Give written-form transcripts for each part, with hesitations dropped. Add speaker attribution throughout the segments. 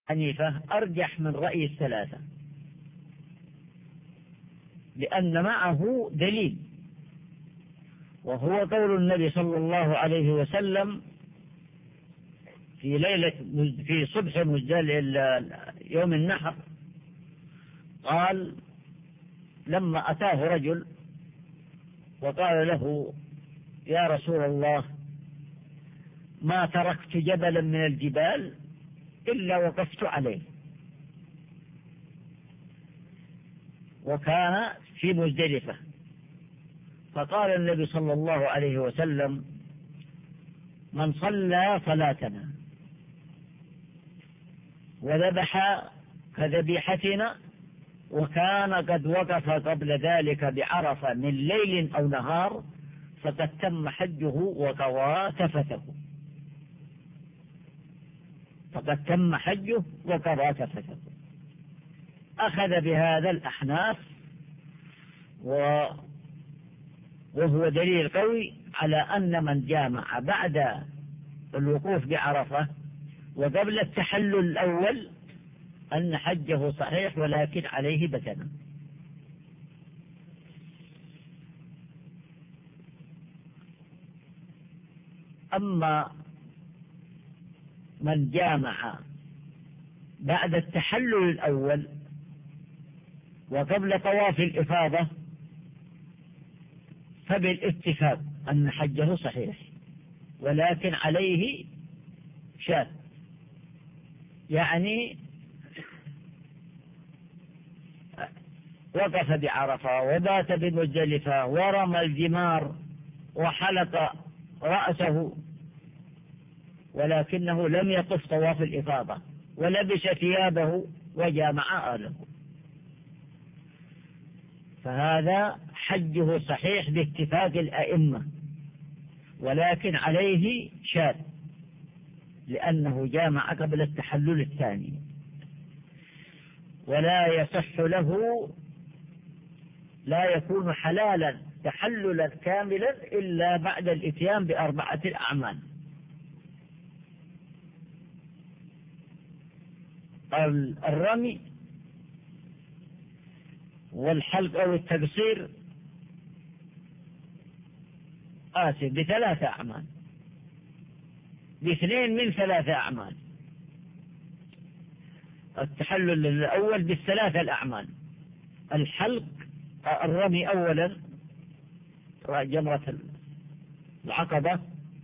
Speaker 1: حنيفة أرجح من رأي الثلاثة، لأن معه دليل، وهو قول النبي صلى الله عليه وسلم في صبح يوم النحر، قال لما أتاه رجل وقال له: يا رسول الله، ما تركت جبلا من الجبال إلا وقفت عليه، وكان في مزدلفة. فقال النبي صلى الله عليه وسلم: من صلى صلاتنا وذبح كذبيحتنا وكان قد وقف قبل ذلك بعرفة من ليل أو نهار فقد تم حجه وقضى تفثه. فقد تم حجه وقضى تفثه. أخذ بهذا الأحناف، وهو دليل قوي على أن من جامع بعد الوقوف بعرفة وقبل التحلل الأول أن حجه صحيح، ولكن عليه بدنة. أما من جامع بعد التحلل الأول وقبل طواف الإفاضة فبالاتفاق أن حجه صحيح، ولكن عليه شاة، يعني وقف بعرفة وبات بمزدلفة ورمى الجمار وحلق رأسه، ولكنه لم يطف طواف الإفاضة، ولبس ثيابه وجامع أهله، فهذا حجه صحيح باتفاق الأئمة، ولكن عليه شاة لأنه جامع قبل التحلل الثاني، ولا يصح له، لا يكون حلالا تحللا كاملا إلا بعد الإتيان بأربعة الأعمال: الرمي والحلق أو التقصير، بثلاثة أعمال، باثنين من ثلاثة أعمال. التحلل الأول بالثلاثة الأعمال: الحلق، الرمي أولا جمرة العقبة،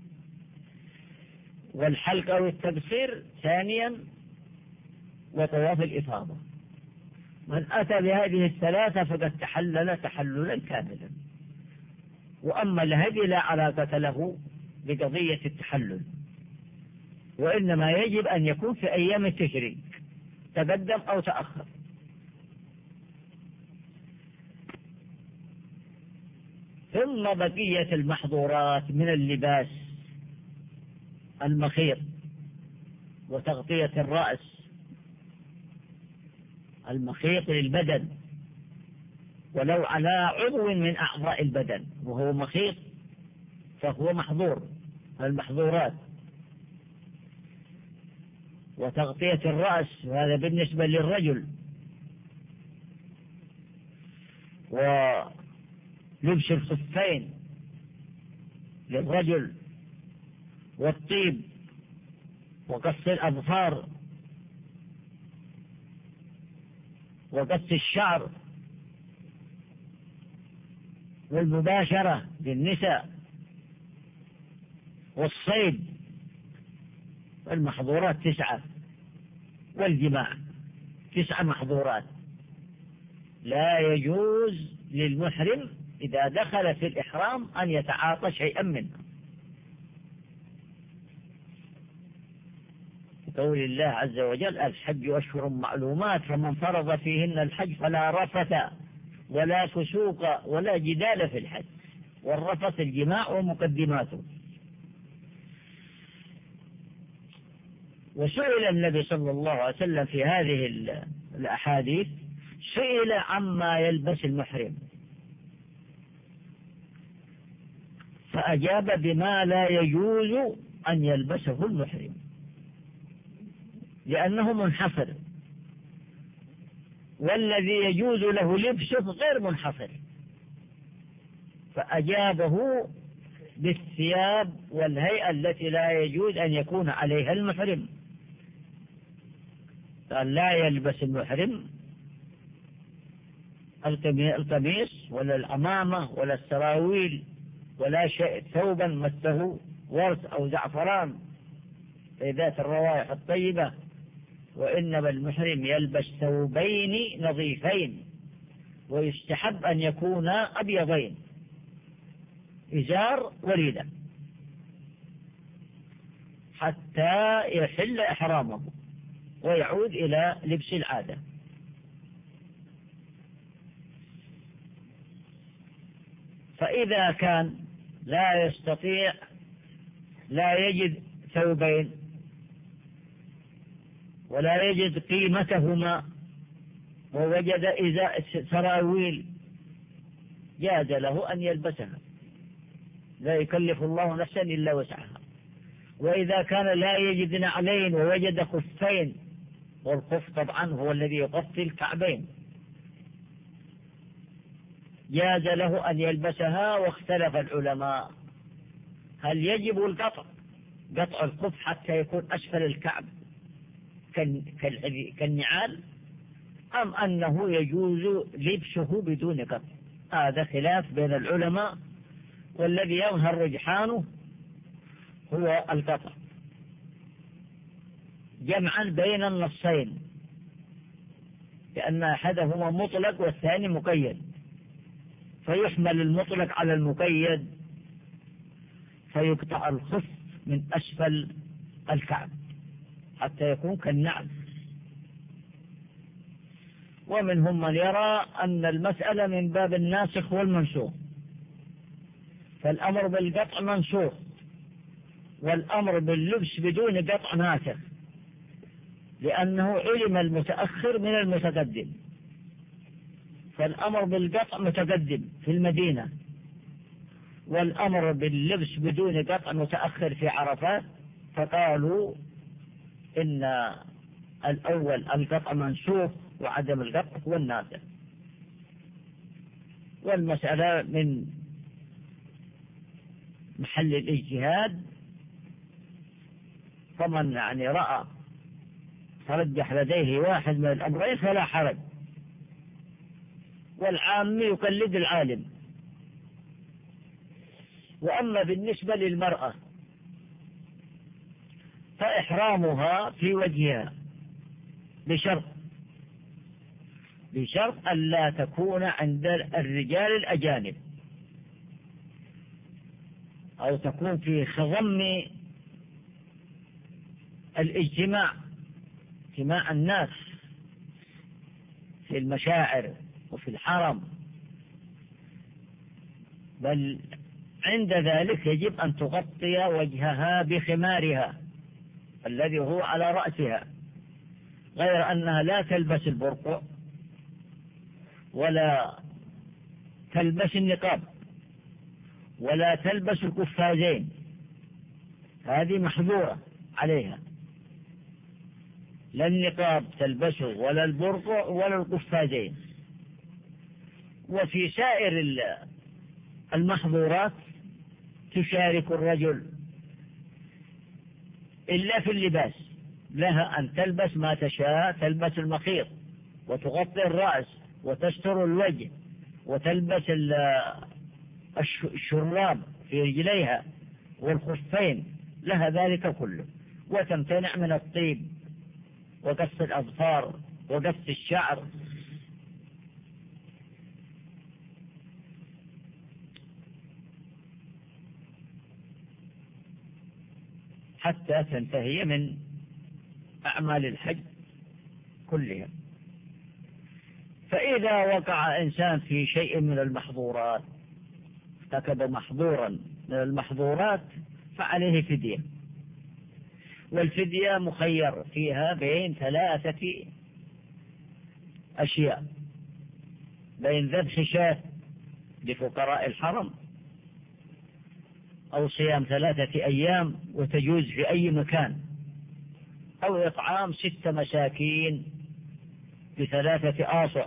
Speaker 1: والحلق أو التبصير ثانيا، وطواف الإفاضة. من أتى بهذه الثلاثة فقد تحلل تحللا كاملا. وأما الهدي لا علاقة له بقضية التحلل، وإنما يجب أن يكون في أيام التشريق، تقدم أو تأخر. ثم بقية المحظورات من اللباس: المخيط وتغطية الرأس، المخيط للبدن ولو على عضو من أعضاء البدن وهو مخيط فهو محظور، المحظورات. وتغطية الرأس هذا بالنسبة للرجل، ولبس الخفين للرجل، والطيب، وقص الأظفار، وقص الشعر، والمباشرة للنساء، والصيد. المحظورات 9، والجماع 9 محظورات. لا يجوز للمحرم إذا دخل في الإحرام أن يتعاطى شيئا منها، قول الله عز وجل: الحج أشهر معلومات، فمن فرض فيهن الحج فلا رفث ولا فسوق ولا جدال في الحج. والرفث الجماع ومقدماته. وسئل النبي صلى الله عليه وسلم في هذه الأحاديث، سئل عما يلبس المحرم فأجاب بما لا يجوز أن يلبسه المحرم. لأنه منحصر، والذي يجوز له لبسه غير منحصر، فأجابه بالثياب والهيئة التي لا يجوز أن يكون عليها المحرم. قال لا يلبس المحرم القميص ولا العمامة ولا السراويل ولا شيء ثوبا مسه ورس أو زعفران في ذات الروائح الطيبة، وإنما المحرم يلبس ثوبين نظيفين، ويستحب أن يكونا أبيضين، إزار ورداء، حتى يحل إحرامه ويعود إلى لبس العادة. فإذا كان لا يستطيع، لا يجد ثوبين ولا يجد قيمتهما ووجد سراويل، جاز له أن يلبسها، لا يكلف الله نفسا إلا وسعها. وإذا كان لا يجد نعلين ووجد خفين، والخف طبعا هو الذي يغطي الكعبين، جاز له أن يلبسها. واختلف العلماء هل يجب قطع الخف حتى يكون أسفل الكعب كالنعال، أم أنه يجوز لبسه بدون قطع. هذا خلاف بين العلماء، والذي يظهر رجحانه هو القطع، جمعا بين النصين، لأن أحدهما مطلق والثاني مقيد، فيحمل المطلق على المقيد، فيقطع الخف من أسفل الكعب حتى يكون كالنعل. ومنهم من يرى أن المسألة من باب الناسخ والمنسوخ، فالأمر بالقطع منسوخ، والأمر باللبس بدون قطع ناسخ، لأنه علم المتأخر من المتقدم، فالأمر بالقطع متقدم في المدينة، والأمر باللبس بدون قطع متأخر في عرفات، فقالوا إن الأول القطع منسوخ وعدم القطع هو الناسخ. والمسألة من محل الاجتهاد، فمن رأى ترجح لديه واحد من الأمرين فلا حرج، والعام يقلد العالم. وأما بالنسبة للمرأة فإحرامها في وجهها بشرط ألا تكون عند الرجال الأجانب، أو تكون في خضم اجتماع الناس في المشاعر وفي الحرم، بل عند ذلك يجب أن تغطي وجهها بخمارها الذي هو على رأسها، غير أنها لا تلبس البرقع ولا تلبس النقاب ولا تلبس القفازين، هذه محظورة عليها، لا النقاب تلبسه ولا البرقع ولا القفازين. وفي سائر المحظورات تشارك الرجل إلا في اللباس، لها أن تلبس ما تشاء، تلبس المخيط وتغطي الرأس وتستر الوجه وتلبس الشراب في رجليها والخفين، لها ذلك كله، وتمتنع من الطيب وقص الأظفار وقص الشعر. حتى تنتهي من أعمال الحج كلها. فإذا وقع إنسان في شيء من المحظورات، ارتكب محظورا من المحظورات، فعليه فدية، والفدية مخير فيها بين 3 أشياء: بين ذبح شاة لفقراء الحرم، أو صيام 3 أيام وتجوز في أي مكان، أو إطعام 6 مساكين ب3 آصع،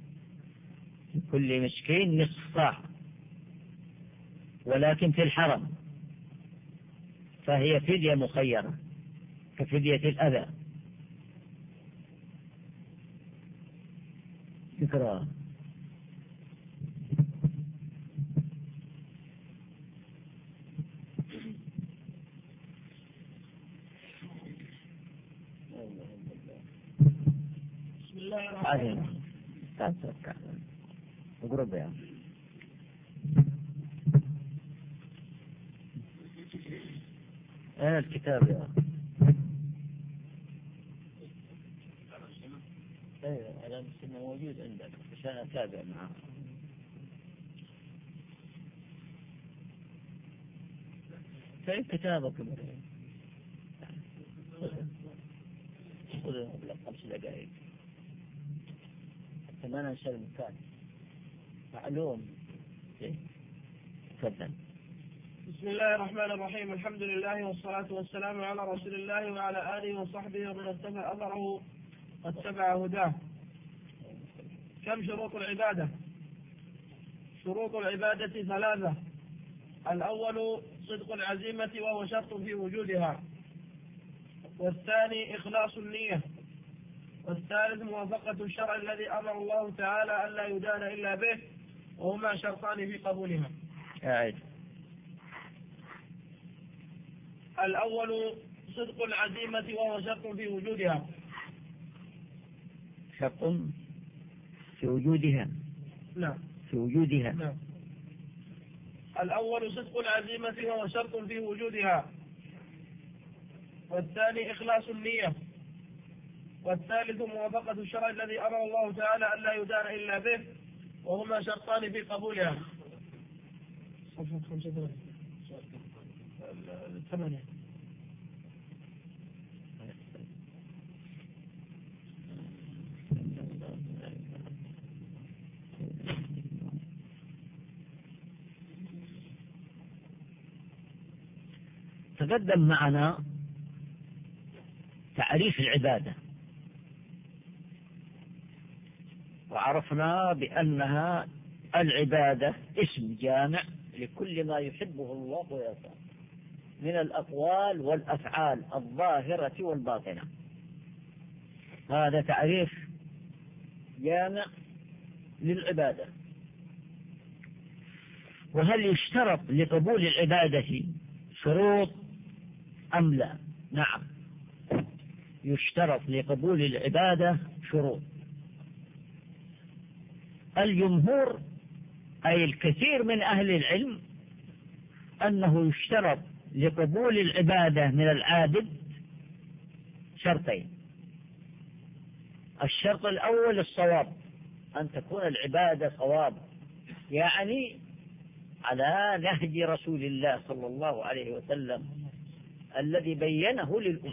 Speaker 1: كل مسكين نصف صاع، ولكن في الحرم، فهي فدية مخيرة كفدية الأذى. ذكرى.
Speaker 2: بسم الله الرحمن الرحيم.
Speaker 1: اقرب يا الكتاب يا ايوه على السنة موجود عندك عشان اتابع معه. فين كتابك؟ خذ 5 دقائق حتى ما ننسى المكان. معلوم. تفضل.
Speaker 2: بسم الله الرحمن الرحيم. الحمد لله والصلاة والسلام على رسول الله وعلى آله وصحبه ومن اتبع أثره واتبع هداه. كم شروط العبادة؟ شروط العبادة 3. الأول صدق العزيمة وهو شرط في وجودها، والثاني إخلاص النية، والثالث موافقة الشرع الذي أمر الله تعالى أن لا يدان إلا به، وهما شرطان في قبولها. الأول صدق العزيمة وهو شرط في وجودها.
Speaker 1: شرط في وجودها.
Speaker 2: نعم.
Speaker 1: في وجودها.
Speaker 2: نعم. الأول صدق العزيمة وهو شرط في وجودها، والثاني إخلاص النية، والثالث موافقة الشرع الذي أمر الله تعالى أن لا يدان إلا به، وهما شرطان في قبولها. صفحة 8.
Speaker 1: تقدم معنا تعريف العبادة، وعرفنا بأنها العبادة اسم جامع لكل ما يحبه الله ويرضاه من الأقوال والأفعال الظاهرة والباطنة. هذا تعريف جامع للعبادة. وهل يشترط لقبول العبادة شروط أم لا؟ نعم، يشترط لقبول العبادة شروط. الجمهور أي الكثير من أهل العلم أنه يشترط لقبول العبادة من العابد شرطين. الشرط الأول الصواب، أن تكون العبادة صواب، يعني على نهج رسول الله صلى الله عليه وسلم الذي بينه للأمة،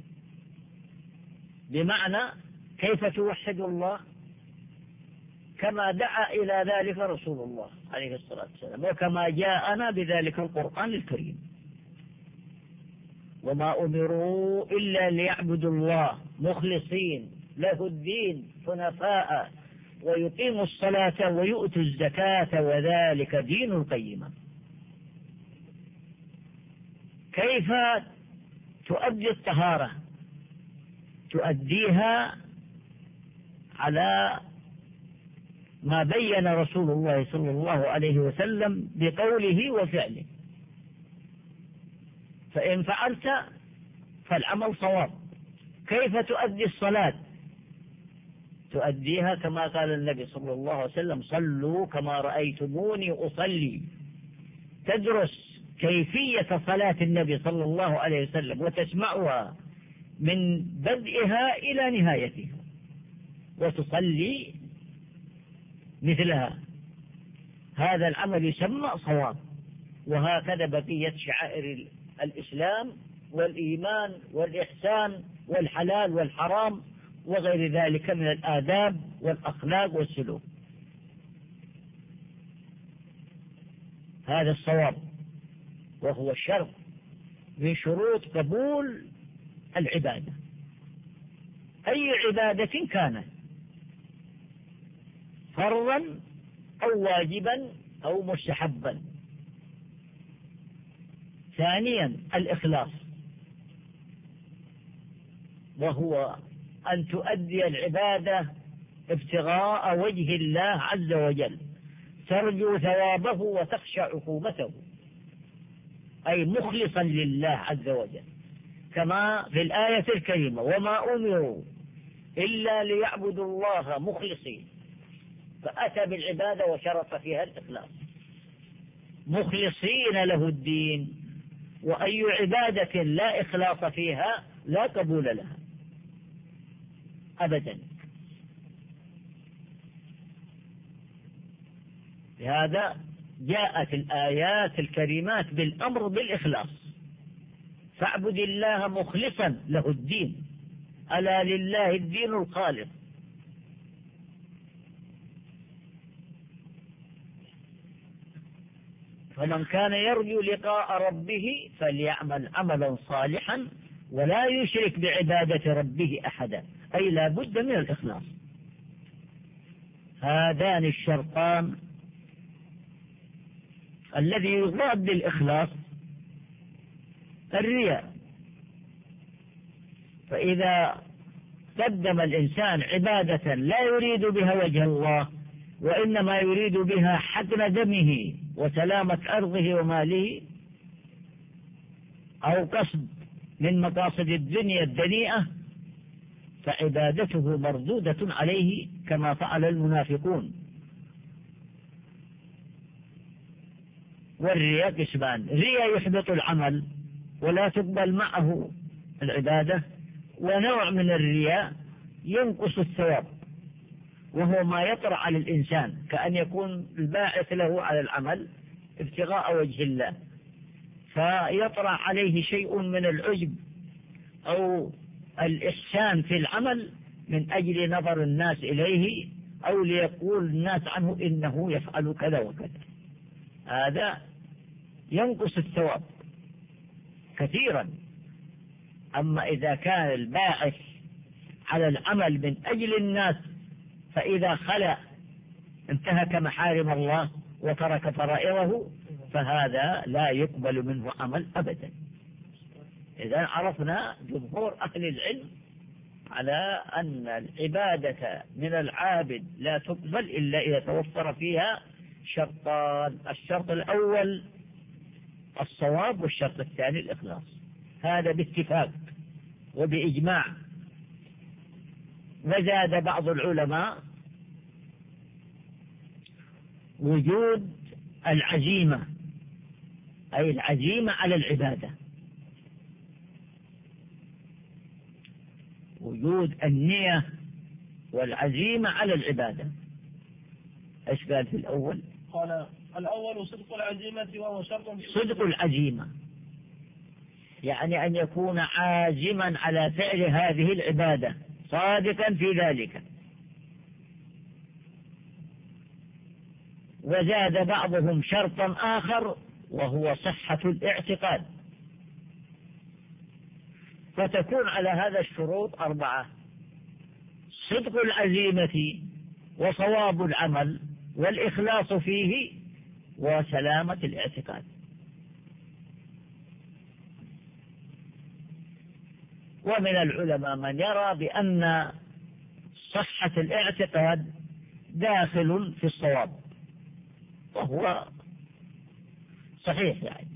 Speaker 1: بمعنى كيف توحد الله كما دعا إلى ذلك رسول الله عليه الصلاة والسلام، وكما جاءنا بذلك القرآن الكريم. وما أمروا إلا ليعبدوا الله مخلصين له الدين حنفاء ويقيموا الصلاة ويؤتوا الزكاة وذلك دين القيمة. كيف تؤدي الطهارة؟ تؤديها على ما بين رسول الله صلى الله عليه وسلم بقوله وفعله، فإن فعلت فالعمل صواب. كيف تؤدي الصلاة؟ تؤديها كما قال النبي صلى الله عليه وسلم: صلوا كما رأيتموني أصلي. تدرس كيفية صلاة النبي صلى الله عليه وسلم وتسمعها من بدءها إلى نهايتها وتصلي مثلها. هذا العمل يسمى صواب. وهكذا بقية شعائر الإسلام والإيمان والإحسان والحلال والحرام وغير ذلك من الآداب والأخلاق والسلوك. هذا الصواب، وهو الشرط من شروط قبول العبادة. أي عبادة كانت، فرضا أو واجبا أو مستحبا. ثانيا الإخلاص، وهو أن تؤدي العبادة ابتغاء وجه الله عز وجل، ترجو ثوابه وتخشى عقوبته، أي مخلصا لله عز وجل، كما في الآية الكريمة: وما أمروا إلا ليعبدوا الله مخلصين، فأتى بالعبادة وشرط فيها الإخلاص، مخلصين له الدين. وأي عبادة لا إخلاص فيها لا قبول لها أبدا. لهذا جاءت الآيات الكريمات بالأمر بالإخلاص: فاعبد الله مخلصا له الدين، ألا لله الدين الخالص. فمن كان يرجو لقاء ربه فليعمل عملا صالحا ولا يشرك بعبادة ربه أحدا، أي لا بد من الإخلاص. هذان الشرطان الذي يضاد بالإخلاص الرياء. فإذا قدم الإنسان عبادة لا يريد بها وجه الله، وإنما يريد بها حقن دمه وسلامة أرضه وماله، أو قصد من مقاصد الدنيا الدنيئة، فعبادته مردودة عليه كما فعل المنافقون. والرياء قسمان: رياء يحبط العمل ولا تقبل معه العبادة، ونوع من الرياء ينقص الثواب، وهو ما يطرأ على الإنسان، كأن يكون الباعث له على العمل ابتغاء وجه الله، فيطرأ عليه شيء من العجب أو الإحسان في العمل من أجل نظر الناس إليه، أو ليقول الناس عنه إنه يفعل كذا وكذا. هذا ينقص الثواب كثيرا. أما إذا كان الباعث على العمل من أجل الناس، فإذا خلى انتهك محارم الله وترك فرائضه، فهذا لا يقبل منه عمل أبدا. إذا عرفنا جمهور أهل العلم على أن العبادة من العابد لا تقبل إلا إذا توفر فيها شرطان: الشرط الأول الصواب، والشرط الثاني الإخلاص. هذا باتفاق وبإجماع. وزاد بعض العلماء وجود العزيمة، أي العزيمة على العبادة، وجود النية والعزيمة على العبادة. ايش قال في الأول؟
Speaker 2: قال: الأول صدق العزيمة، وهو شرط.
Speaker 1: صدق العزيمة يعني أن يكون عازما على فعل هذه العبادة، صادقا في ذلك. وزاد بعضهم شرطا آخر وهو صحة الاعتقاد، فتكون على هذا الشروط 4: صدق العزيمة، وصواب العمل، والإخلاص فيه، وسلامة الاعتقاد. ومن العلماء من يرى بأن صحة الاعتقاد داخل في الصواب، وهو صحيح يعني.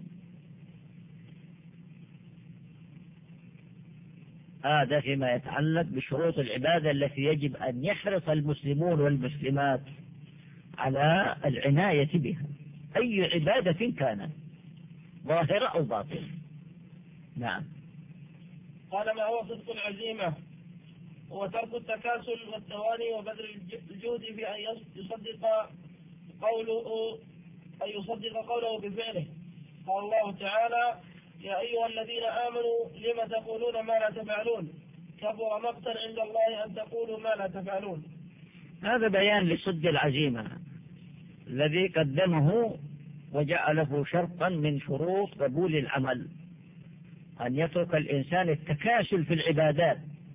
Speaker 1: هذا فيما يتعلق بشروط العبادة التي يجب أن يحرص المسلمون والمسلمات على العناية بها، أي عبادة كانت، ظاهرة أو باطنة. نعم.
Speaker 2: قال: ما هو صدق العزيمة؟ هو ترك التكاسل والتواني وبذل الجهد في أن يصدق قوله بفعله. قال الله تعالى: يا أيها الذين آمنوا لم تقولون ما لا تفعلون، كبر مقتا عند الله أن تقولوا ما لا تفعلون.
Speaker 1: هذا بيان لصدق العزيمة الذي قدمه وجعله شرطا من شروط قبول العمل، أن يترك الإنسان التكاسل في العبادات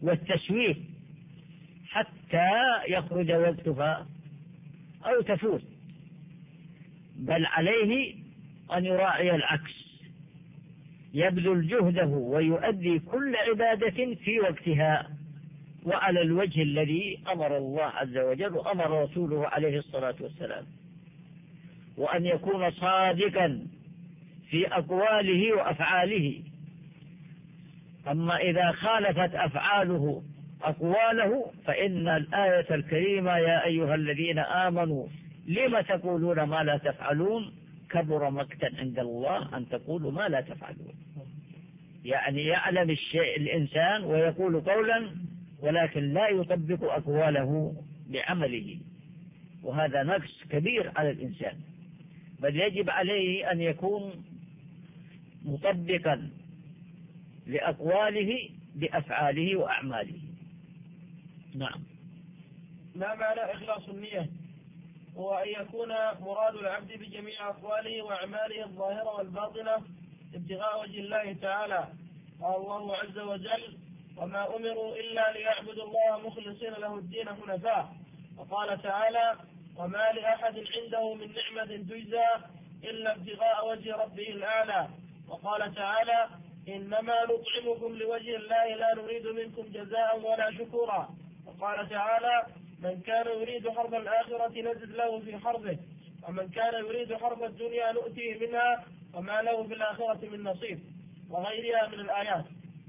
Speaker 1: والتسويف حتى يخرج وقتها أو تفوت، بل عليه أن يراعي العكس، يبذل جهده ويؤدي كل عبادة في وقتها وعلى الوجه الذي أمر الله عز وجل وأمر رسوله عليه الصلاة والسلام، وأن يكون صادقا في أقواله وأفعاله. أما إذا خالفت أفعاله أقواله فإن الآية الكريمة يا أيها الذين آمنوا لم تقولون ما لا تفعلون كبر مقتا عند الله أن تقولوا ما لا تفعلون. يعني يعلم الشيء الإنسان ويقول قولا ولكن لا يطبق أقواله بعمله، وهذا نقص كبير على الإنسان، بل يجب عليه أن يكون مطبقا لأقواله بأفعاله وأعماله. نعم.
Speaker 2: ما معنى إخلاص النية؟ هو أن يكون مراد العبد بجميع أقواله وأعماله الظاهرة والباطنة ابتغاء وجه الله تعالى. قال الله عز وجل وما أمروا إلا ليعبدوا الله مخلصين له الدين حنفاء. وقال تعالى وما لأحد عنده من نعمة تجزى إلا ابتغاء وجه ربه الأعلى. وقال تعالى إنما نطعمكم لوجه الله لا نريد منكم جزاء ولا شكورا. وقال تعالى من كان يريد حرث الآخرة نزد له في حرثه ومن كان يريد حرث الدنيا نؤتيه منها وما له في الآخرة من نصيب، وغيرها من الآيات.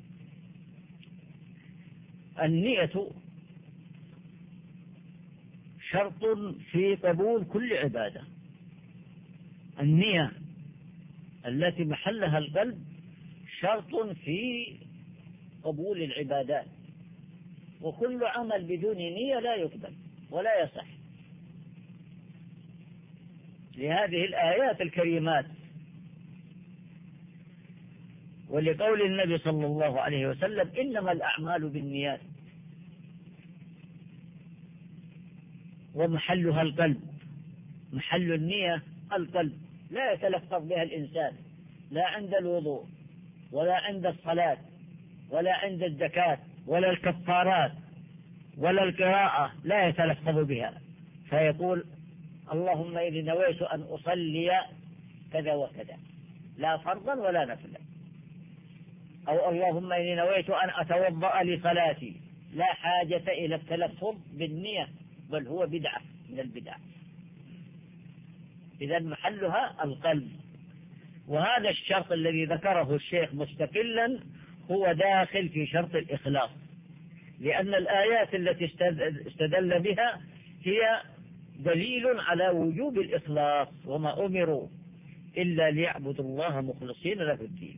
Speaker 1: النية شرط في قبول كل عبادة. النية التي محلها القلب شرط في قبول العبادات، وكل عمل بدون نية لا يقبل ولا يصح. لهذه الآيات الكريمات ولقول النبي صلى الله عليه وسلم إنما الأعمال بالنيات، ومحلها القلب. محل النية القلب، لا يتلفظ بها الإنسان لا عند الوضوء ولا عند الصلاة ولا عند الزكاة ولا الكفارات ولا القراءة، لا يتلفظ بها، فيقول اللهم إني نويت أن أصلي كذا وكذا، لا فرضا ولا نفلا. أو اللهم إني نويت أن أتوضأ لصلاتي، لا حاجة إلى التلفظ بالنية، بل هو بدعة من البدع. إذا محلها القلب. وهذا الشرط الذي ذكره الشيخ مستقلا هو داخل في شرط الإخلاص، لأن الآيات التي استدل بها هي دليل على وجوب الإخلاص، وما أمروا إلا ليعبدوا الله مخلصين له الدين.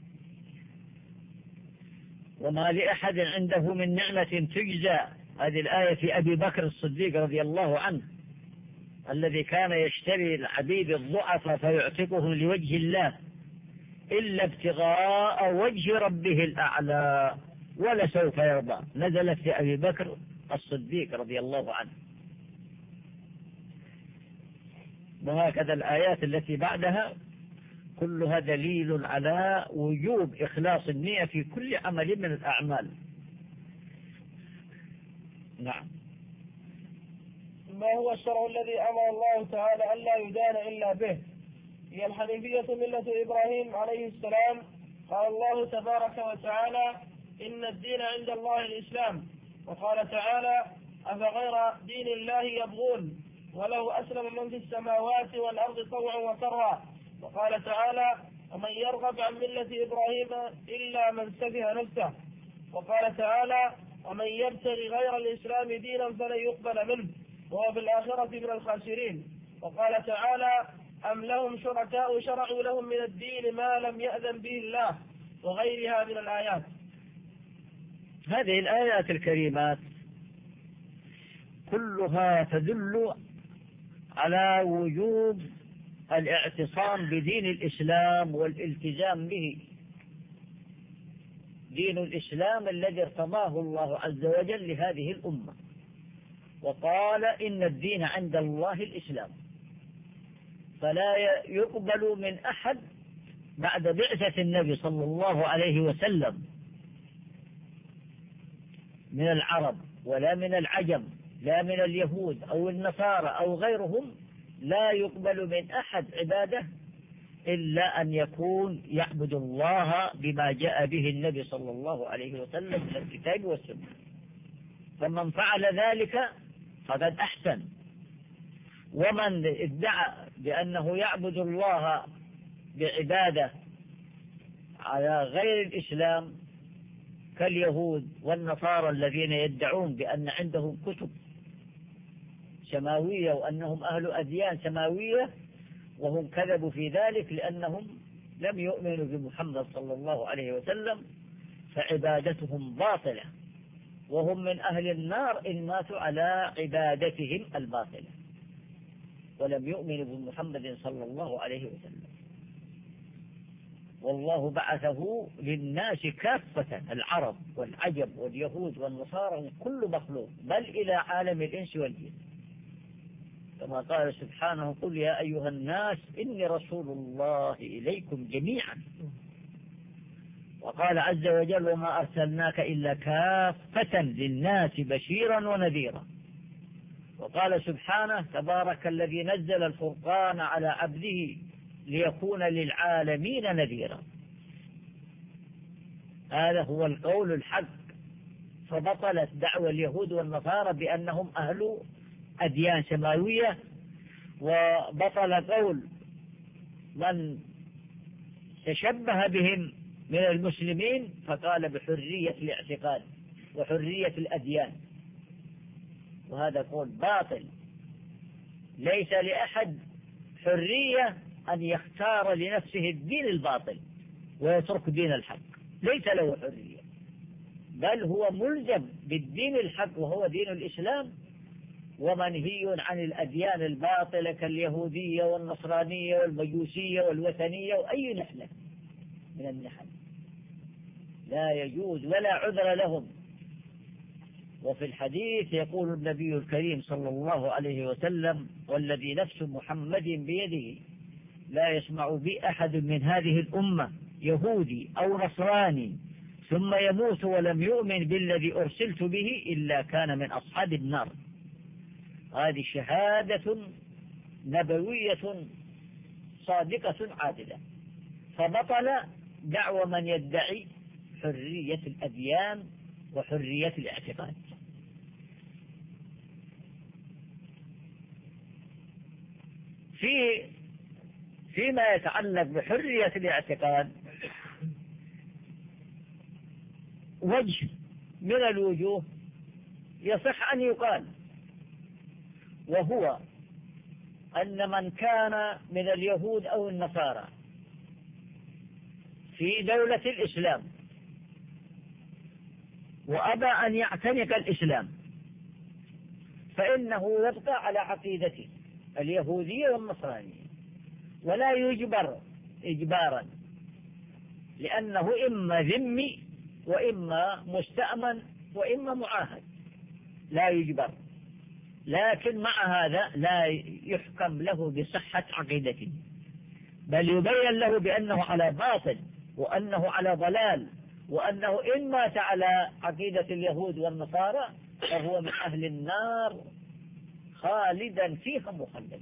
Speaker 1: وما لأحد عنده من نعمة تجزى، هذه الآية في أبي بكر الصديق رضي الله عنه الذي كان يشتري العبيد الضعفاء فيعتقهم لوجه الله إلا ابتغاء وجه ربه الأعلى ولسوف يرضى، نزلت في أبي بكر الصديق رضي الله عنه. وهكذا الآيات التي بعدها كلها دليل على وجوب إخلاص النية في كل عمل من الأعمال. نعم.
Speaker 2: ما هو الشرع الذي أمر الله تعالى أن لا يدان إلا به؟ هي الحنيفية ملة إبراهيم عليه السلام. قال الله تبارك وتعالى إن الدين عند الله الإسلام. وقال تعالى أفغير دين الله يبغون وله أسلم من في السماوات والأرض طوعا وكرها. وقال تعالى ومن يرغب عن ملة إبراهيم إلا من سفه نفسه. وقال تعالى ومن يبتغي غير الإسلام دينا فلن يقبل منه وهو في الآخرة من الخاسرين. وقال تعالى أم لهم شركاء شرعوا لهم من الدين ما لم يأذن به الله، وغيرها من الآيات.
Speaker 1: هذه الآيات الكريمات كلها تدل على وجوب الاعتصام بدين الإسلام والالتزام به، دين الإسلام الذي ارتضاه الله عز وجل لهذه الأمة، وقال إن الدين عند الله الإسلام، فلا يقبل من أحد بعد بعثة النبي صلى الله عليه وسلم من العرب ولا من العجم، لا من اليهود أو النصارى أو غيرهم، لا يقبل من أحد عبادة إلا أن يكون يعبد الله بما جاء به النبي صلى الله عليه وسلم من الكتاب والسنة. فمن فعل ذلك فقد أحسن. ومن ادعى بأنه يعبد الله بعبادة على غير الإسلام كاليهود والنصارى الذين يدعون بأن عندهم كتب سماوية وأنهم أهل أديان سماوية، وهم كذبوا في ذلك لأنهم لم يؤمنوا بمحمد صلى الله عليه وسلم، فعبادتهم باطلة، وهم من أهل النار إن ماتوا على عبادتهم الباطلة ولم يؤمنوا بمحمد صلى الله عليه وسلم. والله بعثه للناس كافة، العرب والعجم واليهود والنصارى، كل مخلوق، بل إلى عالم الإنس والجن، كما قال سبحانه: قل يا أيها الناس إني رسول الله إليكم جميعا. وقال عز وجل: وما أرسلناك إلا كافة للناس بشيرا ونذيرا. وقال سبحانه: تبارك الذي نزل الفرقان على عبده ليكون للعالمين نذيرا. هذا هو القول الحق. فبطلت دعوى اليهود والنصارى بأنهم أهل أديان سماوية، وبطل قول من تشبه بهم من المسلمين فقال بحرية الاعتقاد وحرية الأديان، وهذا قول باطل. ليس لأحد حرية أن يختار لنفسه الدين الباطل ويترك دين الحق، ليس له حرية، بل هو ملزم بالدين الحق وهو دين الإسلام، ومنهي عن الأديان الباطلة كاليهودية والنصرانية والمجوسية والوثنية وأي نحلة من النحل، لا يجوز ولا عذر لهم. وفي الحديث يقول النبي الكريم صلى الله عليه وسلم: والذي نفس محمد بيده لا يسمع بي أحد من هذه الأمة يهودي أو نصراني ثم يموت ولم يؤمن بالذي أرسلت به إلا كان من أصحاب النار. هذه شهادة نبوية صادقة عادلة. فبطل دعوى من يدعي حرية الأديان وحرية الاعتقاد. فيما يتعلق بحرية الاعتقاد وجه من الوجوه يصح أن يقال، وهو أن من كان من اليهود أو النصارى في دولة الإسلام وأبى أن يعتنق الإسلام فإنه يبقى على عقيدته اليهودية والنصرانية، ولا يجبر إجبارا، لأنه إما ذمي وإما مستأمن وإما معاهد، لا يجبر. لكن مع هذا لا يحكم له بصحة عقيدته، بل يبين له بأنه على باطل وأنه على ضلال، وأنه إن مات على عقيدة اليهود والنصارى فهو من أهل النار خالدا فيها مخلدا.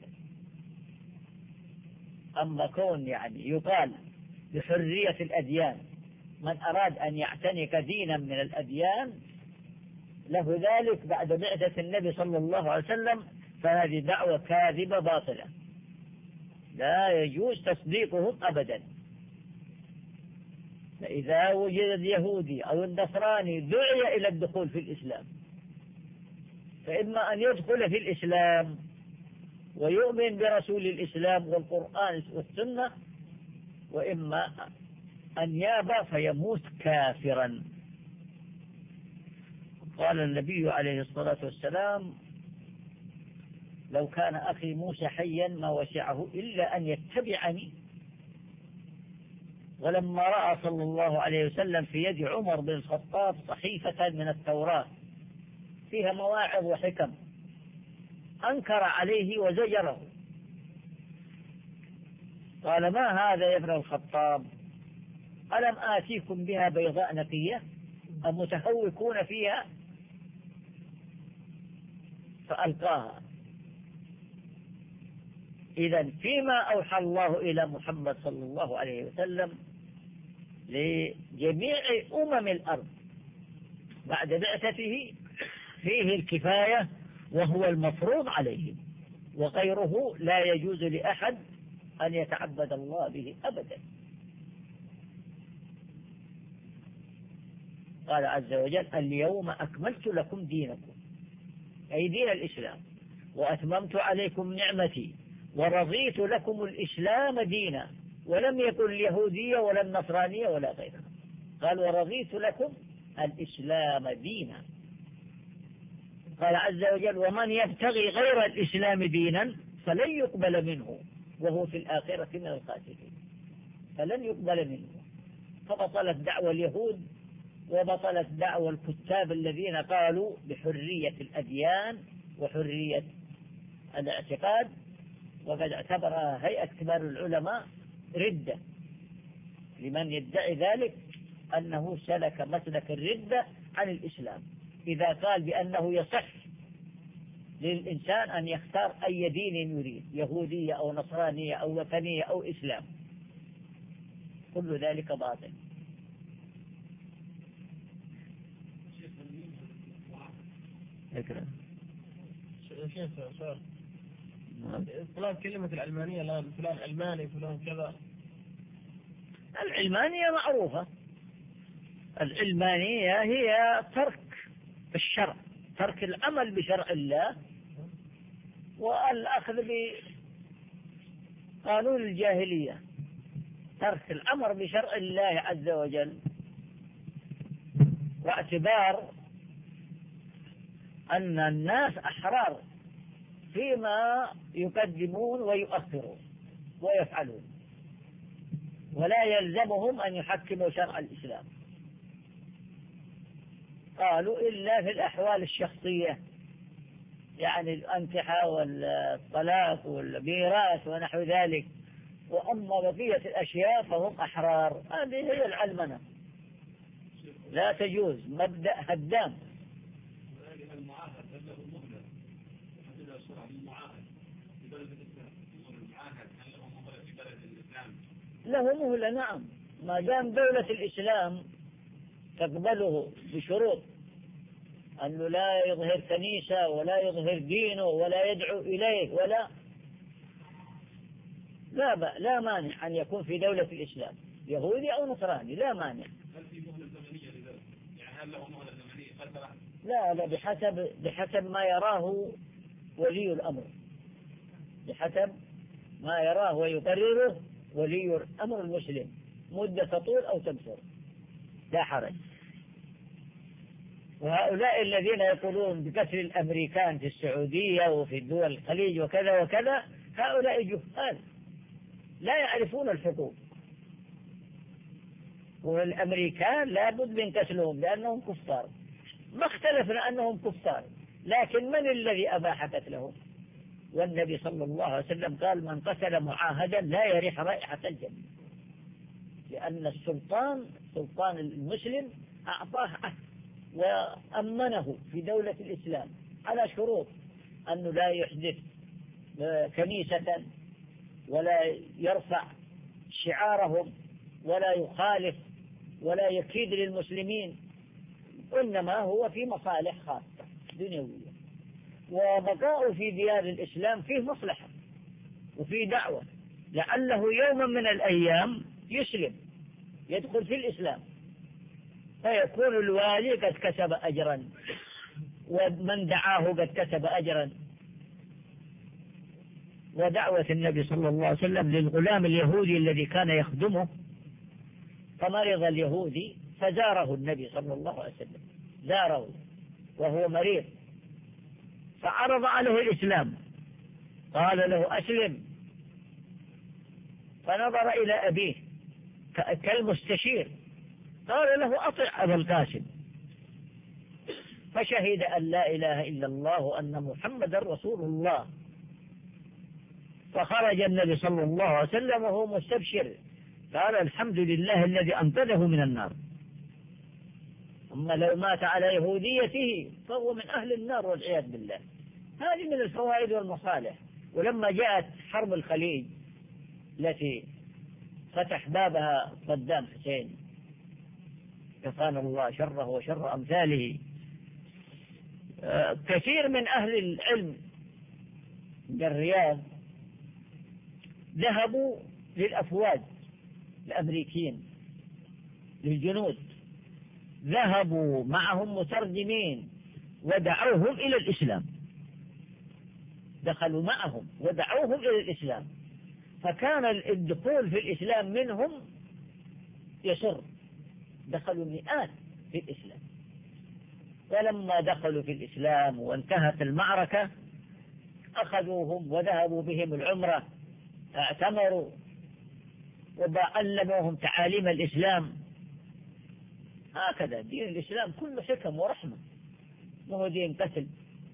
Speaker 1: أما كون يقال بحرية الأديان، من أراد أن يعتنق دينا من الأديان له ذلك بعد بعثة النبي صلى الله عليه وسلم، فهذه دعوة كاذبة باطلة لا يجوز تصديقهم أبدا. فإذا وجد اليهودي أو النصراني دعي إلى الدخول في الإسلام، فإما أن يدخل في الإسلام ويؤمن برسول الإسلام والقرآن والسنة، وإما أن يابى فيموت كافرا. قال النبي عليه الصلاة والسلام: لو كان أخي موسى حيا ما وسعه إلا أن يتبعني. ولما رأى صلى الله عليه وسلم في يد عمر بن الخطاب صحيفة من التوراة فيها مواعظ وحكم أنكر عليه وزجره، قال: ما هذا يا ابن الخطاب؟ ألم آتيكم بها بيضاء نقية أم متهوكون فيها؟ فألقاها. إذن فيما أوحى الله إلى محمد صلى الله عليه وسلم لجميع الأرض بعد بعثته فيه الكفاية وهو المفروض عليه، وغيره لا يجوز لأحد أن يتعبد الله به أبدا. قال عز وجل: اليوم أكملت لكم دينكم، أي دين الإسلام، وأتممت عليكم نعمتي ورضيت لكم الإسلام دينا، ولم يكن اليهودية ولا النصرانية ولا غيرها، قال: ورضيت لكم الإسلام دينا. قال عز وجل: ومن يبتغي غير الإسلام دينا فلن يقبل منه وهو في الآخرة من الخاسرين. فلن يقبل منه. فبطلت دعوى اليهود وبطلت دعوى الكتاب الذين قالوا بحرية الأديان وحرية الاعتقاد، وقد اعتبرها هيئة كبار العلماء ردة لمن يدعي ذلك، أنه سلك مسلك الردة عن الإسلام إذا قال بأنه يصح للإنسان أن يختار أي دين يريد، يهودية أو نصرانية أو وثنية أو إسلام. كل ذلك باطل.
Speaker 2: شيخ سؤال، فلان كلمة العلمانية الآن، فلان علماني فلان كذا.
Speaker 1: العلمانية معروفة. العلمانية هي ترك الشرع، ترك العمل بشرع الله والأخذ بقانون الجاهلية، ترك الأمر بشرع الله عز وجل، واعتبار أن الناس أحرار فيما يقدمون ويؤخرون ويفعلون، ولا يلزمهم أن يحكموا شرع الإسلام. قالوا إلا في الأحوال الشخصية، يعني الأنكحة والطلاق والميراث ونحو ذلك، وأما بقية الأشياء فهم أحرار. هذه هي العلمنة، لا تجوز، مبدأ هدام. له مهلة، نعم، ما دام دولة الإسلام تقبله بشروط أنه لا يظهر كنيسة ولا يظهر دينه ولا يدعو إليه ولا لا مانع أن يكون في دولة الإسلام يهودي أو نصراني، لا مانع.
Speaker 3: هل في مهلة زمنية لذلك؟ يعني هل له مهلة زمنية فترة؟
Speaker 1: لا، بحسب ما يراه ولي الأمر، بحسب ما يراه ويقرره ولي الأمر المسلم، مدة تطول أو تقصر لا حرج. وهؤلاء الذين يقولون بكسر الأمريكان في السعودية وفي دول الخليج وكذا وكذا، هؤلاء جهال لا يعرفون الحقوق، والأمريكان لابد من قتلهم لأنهم كفار. ما اختلفنا أنهم كفار، لكن من الذي أباح قتلهم؟ والنبي صلى الله عليه وسلم قال: من قتل معاهدا لا يريح رائحة الجنة، لأن سلطان المسلم أعطاه عهد وأمنه في دولة الإسلام على شروط أنه لا يحدث كنيسة ولا يرفع شعارهم ولا يخالف ولا يكيد للمسلمين، إنما هو في مصالح خاصة دنيوية. وبقاء في ديار الإسلام فيه مصلحة وفيه دعوة، لعله يوما من الأيام يسلم يدخل في الإسلام فيكون الوالي قد كسب أجرا ومن دعاه قد كسب أجرا. ودعوة النبي صلى الله عليه وسلم للغلام اليهودي الذي كان يخدمه، فمرض اليهودي فزاره النبي صلى الله عليه وسلم، زاره وهو مريض، فعرض عليه الإسلام، قال له: أسلم. فنظر إلى أبيه كالمستشير، قال له: أطع أبا القاسم. فشهد أن لا إله إلا الله وأن محمد رسول الله. فخرج النبي صلى الله عليه وسلم وهو مستبشر، قال: الحمد لله الذي أنقذه من النار. أما لو مات على يهوديته فهو من أهل النار والعياذ بالله. هذه من الفوائد والمصالح. ولما جاءت حرب الخليج التي فتح بابها صدام حسين كفانا الله شره وشر أمثاله، كثير من أهل العلم من الرياض ذهبوا للأفواج الأمريكيين للجنود، ذهبوا معهم مترجمين ودعوهم إلى الإسلام، دخلوا معهم ودعوهم إلى الإسلام، فكان الدخول في الإسلام منهم يسر، دخلوا مئات في الإسلام. ولما دخلوا في الإسلام وانتهت المعركة أخذوهم وذهبوا بهم العمرة، اعتمروا وعلموهم تعاليم الإسلام. هكذا دين الإسلام كله حكم ورحمة، وهو دين قتل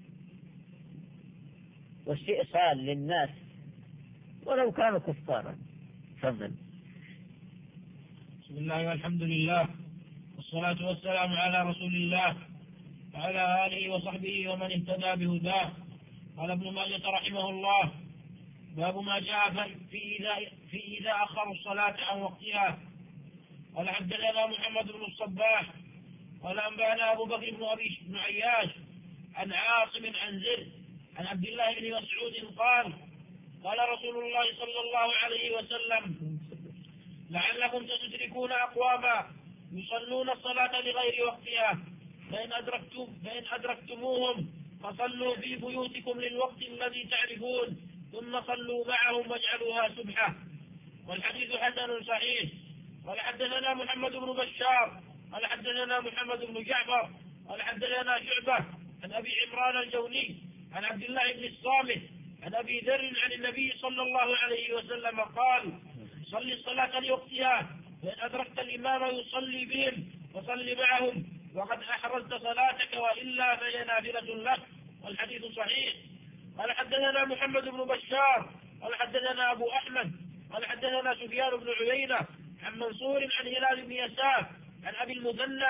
Speaker 1: واستئصال للناس ولو كانوا كفارا. تفضل.
Speaker 2: بسم الله والحمد لله والصلاة والسلام على رسول الله وعلى آله وصحبه ومن اهتدى بهداه. قال ابن ماجه رحمه الله: باب ما جاء في إذا أخروا الصلاة عن وقتها. قال حدثنا محمد بن الصباح قال أنبأنا أبو بكر بن عياش عن عاصم عن زر عن عبد الله بن مسعود قال: قال رسول الله صلى الله عليه وسلم: لعلكم ستدركون أقواما يصلون الصلاة لغير وقتها، فإن أدركتموهم فصلوا في بيوتكم للوقت الذي تعرفون، ثم صلوا معهم واجعلوها سبحة. والحديث حسن صحيح. قال حدثنا محمد بن بشار قال حدثنا محمد بن جعفر قال حدثنا شعبة عن أبي عمران الجوني عن عبد الله بن الصامت عن أبي ذر عن النبي صلى الله عليه وسلم قال: صل الصلاة لوقتها، فإن أدركت الإمام يصلي بهم فصل معهم، وقد أحرزت صلاتك، وإلا فهي نافلة لك. والحديث صحيح. قال حدثنا محمد بن بشار قال حدثنا أبو أحمد قال حدثنا سفيان بن عيينة عن منصور عن هلال بن يساف عن أبي المثنى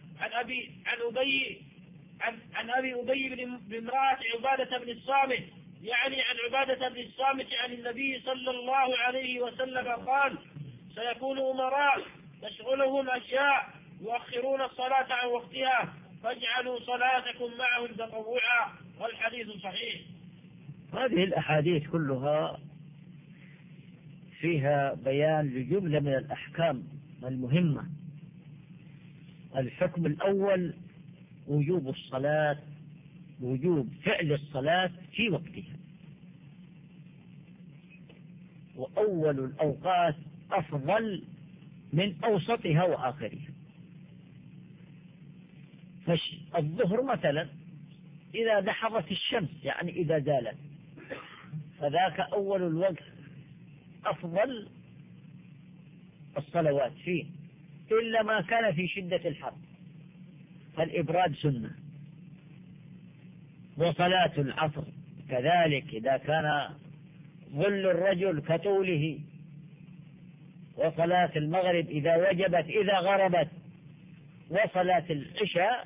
Speaker 2: عن أبي أبي بامرأة عبادة بن الصامت، يعني عن عبادة بن الصامت عن النبي صلى الله عليه وسلم قال: سيكون أمراء تشغلهم أشياء يؤخرون الصلاة عن وقتها، فاجعلوا صلاتكم معهم تطوعا. والحديث صحيح.
Speaker 1: هذه الأحاديث كلها فيها بيان لجملة من الأحكام المهمة. الحكم الأول وجوب الصلاة، وجوب فعل الصلاة في وقتها، وأول الأوقات أفضل من أوسطها وآخرها. فالظهر مثلا إذا دحضت الشمس، يعني إذا زالت، فذاك أول الوقت أفضل الصلوات فيه، إلا ما كان في شدة الحر فالإبراد سنة. وصلاة العصر كذلك إذا كان ظل الرجل كطوله. وصلاة المغرب إذا وجبت إذا غربت. وصلاة العشاء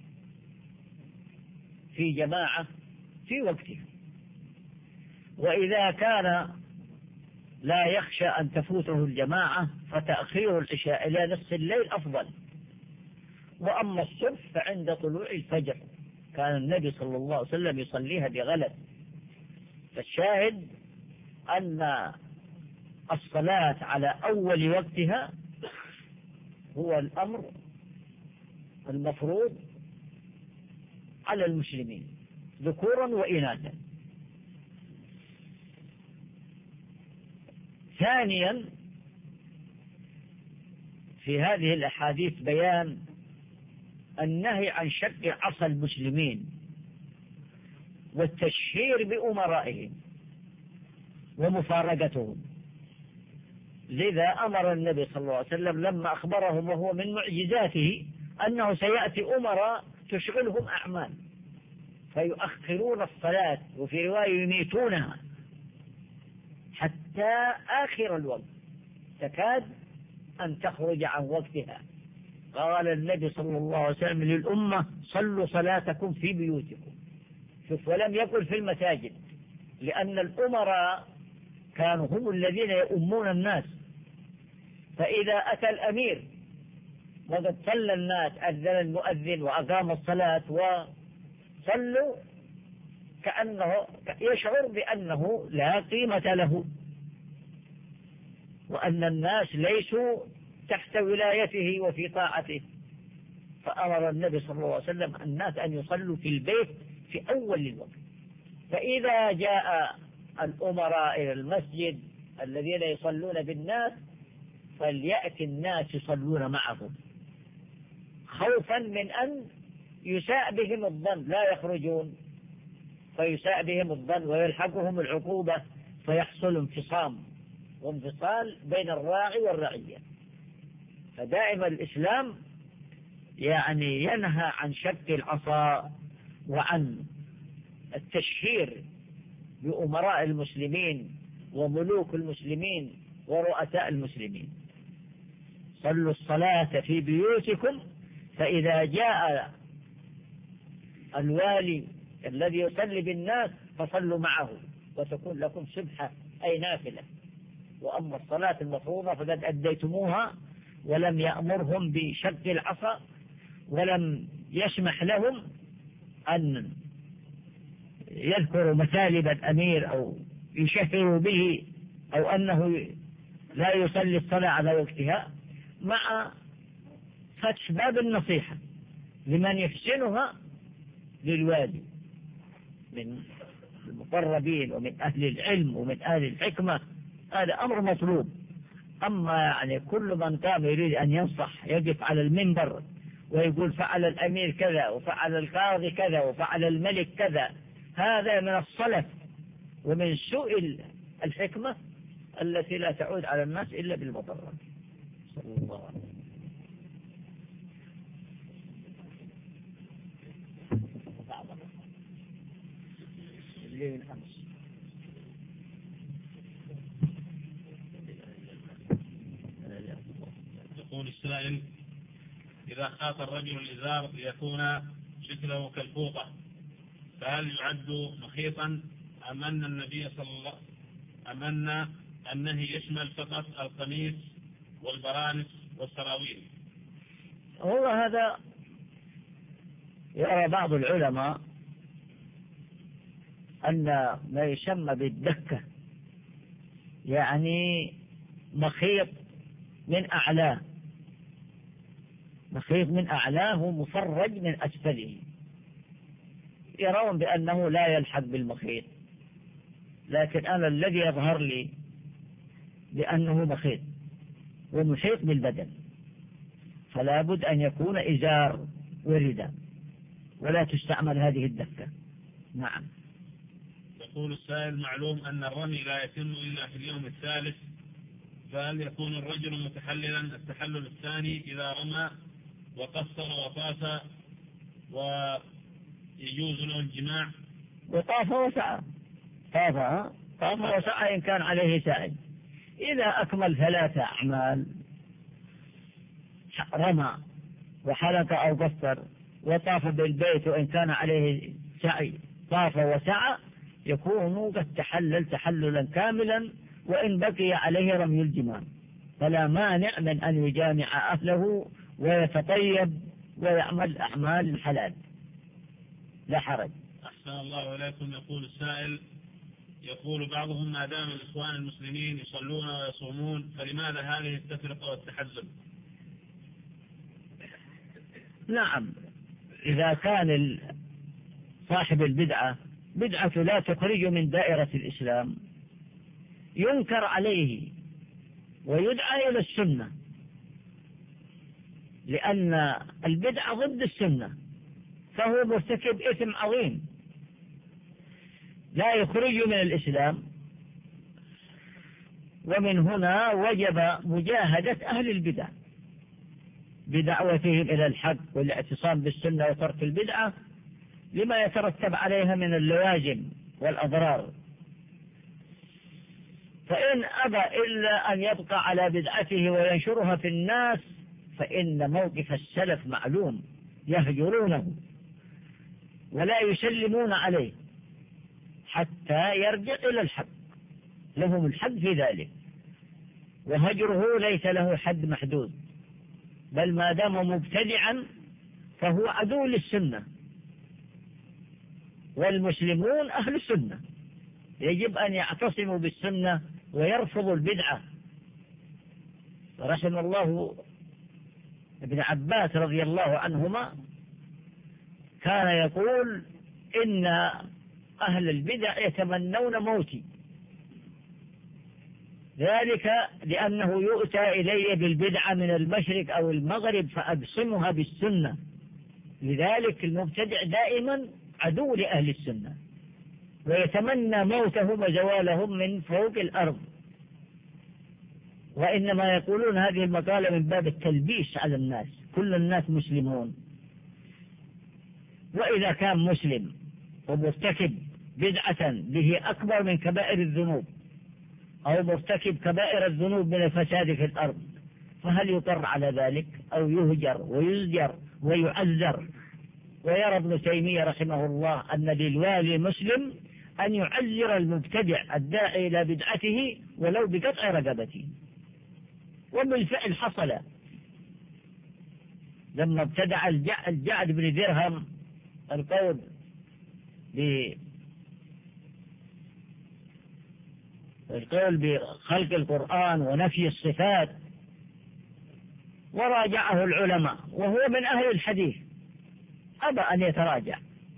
Speaker 1: في جماعة في وقتها. وإذا كان لا يخشى أن تفوته الجماعة فتأخير العشاء إلى نصف الليل أفضل. وأما الصبح فعند طلوع الفجر، كان النبي صلى الله عليه وسلم يصليها بغلس. فالشاهد أن الصلاة على أول وقتها هو الأمر المفروض على المسلمين ذكورا وإناثا. ثانيا في هذه الأحاديث بيان النهي عن شق عصا المسلمين والتشهير بأمرائهم ومفارقتهم. لذا أمر النبي صلى الله عليه وسلم لما أخبرهم وهو من معجزاته أنه سيأتي أمراء تشغلهم أعمال فيؤخرون الصلاة، وفي رواية يميتونها حتى آخر الوقت، تكاد أن تخرج عن وقتها. قال النبي صلى الله عليه وسلم للأمة: صلوا صلاتكم في بيوتكم، ولم يقل في المساجد، لأن الأمراء كانوا هم الذين يؤمون الناس، فإذا أتى الأمير وقد صلى الناس، أذن المؤذن وأقام الصلاة وصلوا، كأنه يشعر بأنه لا قيمة له، وأن الناس ليسوا تحت ولايته وفي طاعته، فأمر النبي صلى الله عليه وسلم الناس أن يصلوا في البيت في أول الوقت. فإذا جاء الأمراء إلى المسجد الذين يصلون بالناس فليأتي الناس يصلون معهم، خوفا من أن يساء بهم الظن، لا يخرجون فيساء بهم الظن ويلحقهم العقوبة، فيحصل وانفصال بين الراعي والرعية. فدائما الإسلام يعني ينهى عن شق العصا وعن التشهير بأمراء المسلمين وملوك المسلمين ورؤساء المسلمين. صلوا الصلاة في بيوتكم، فإذا جاء الوالي الذي يصلي بالناس فصلوا معه وتكون لكم سبحة أي نافلة. وأما الصلاة المفروضة فقد أديتموها، ولم يأمرهم بشق العصا، ولم يسمح لهم أن يذكروا مثالب الأمير أو يشهروا به أو أنه لا يصلي الصلاة على وقتها، مع فتح باب النصيحة لمن يحسنها للوالي من المقربين ومن أهل العلم ومن أهل الحكمة، هذا أمر مطلوب. أما يعني كل من قام يريد أن ينصح يقف على المنبر ويقول فعل الأمير كذا وفعل القاضي كذا وفعل الملك كذا، هذا من الصلف ومن سوء الحكمة التي لا تعود على الناس إلا بالمضرة. صلى الله عليه وسلم.
Speaker 3: يقول السائل: إذا خاط الرجل الإزار ليكون شكله كالفوطة فهل يعد مخيطا أم أن النبي صلى الله أم أن النهي يشمل فقط القميص والبرانس والسراويل؟
Speaker 1: هو هذا يرى بعض العلماء أن ما يسمى بالدكة يعني مخيط من أعلاه، مخيط من أعلاه ومفرج من أسفله، يرون بأنه لا يلحق بالمخيط، لكن أنا الذي يظهر لي بأنه مخيط ومحيط بالبدن، فلا بد أن يكون إزار ورداء ولا تستعمل هذه الدكة. نعم.
Speaker 3: يقول السائل: معلوم أن الرمي لا يتم إلا في اليوم الثالث، فهل يكون الرجل متحللا التحلل الثاني إذا رمى وقصر وطاف ويجوز له الجماع؟
Speaker 1: وطاف وسعى، طاف وسعى إن كان عليه سعي. إذا أكمل 3 أعمال، رمى وحلق أو قصر وطاف بالبيت وإن كان عليه سعي، طاف وسعى، يكون قد تحلل تحللا كاملا، وإن بقي عليه رمي الجماع فلا مانع من أن يجامع أهله ويتطيب ويعمل أعمال الحلال، لا حرج.
Speaker 3: أحسن الله إليكم. يقول السائل: يقول بعضهم ما دام الإخوان المسلمين يصلون ويصومون فلماذا هذه التفرقة والتحزب؟
Speaker 1: نعم، إذا كان صاحب البدعة بدعة لا تخرج من دائرة الإسلام ينكر عليه ويدعى إلى السنة، لأن البدعة ضد السنة، فهو مرتكب إثم عظيم لا يخرج من الإسلام. ومن هنا وجب مجاهدة أهل البدع بدعوتهم إلى الحق والاعتصام بالسنة وترك البدعة لما يترتب عليها من اللوازم والأضرار. فإن أبى إلا أن يبقى على بدعته وينشرها في الناس فإن موقف السلف معلوم، يهجرونه ولا يسلمون عليه حتى يرجع إلى الحق، لهم الحق في ذلك. وهجره ليس له حد محدود، بل ما دام مبتدعا فهو عدو للسنة، والمسلمون أهل السنة يجب أن يعتصموا بالسنة ويرفضوا البدعة. رحم الله ابن عباس رضي الله عنهما كان يقول إن أهل البدع يتمنون موتي، ذلك لأنه يؤتى إلي بالبدعة من المشرق أو المغرب فأبصمها بالسنة. لذلك المبتدع دائما عدو لأهل السنة، ويتمنى موتهم وزوالهم من فوق الأرض. وإنما يقولون هذه المقالة من باب التلبيس على الناس، كل الناس مسلمون. وإذا كان مسلم ومرتكب بدعة به أكبر من كبائر الذنوب أو مرتكب كبائر الذنوب من الفساد في الأرض، فهل يقر على ذلك أو يهجر ويزجر ويعذر؟ ويرى ابن تيمية رحمه الله أن للوالي المسلم أن يعذر المبتدع الداعي إلى بدعته ولو بقطع رقبته. وبالفعل حصل لما ابتدع الجعد بن درهم القول بخلق القرآن ونفي الصفات، وراجعه العلماء وهو من أهل الحديث أبى أن يتراجع،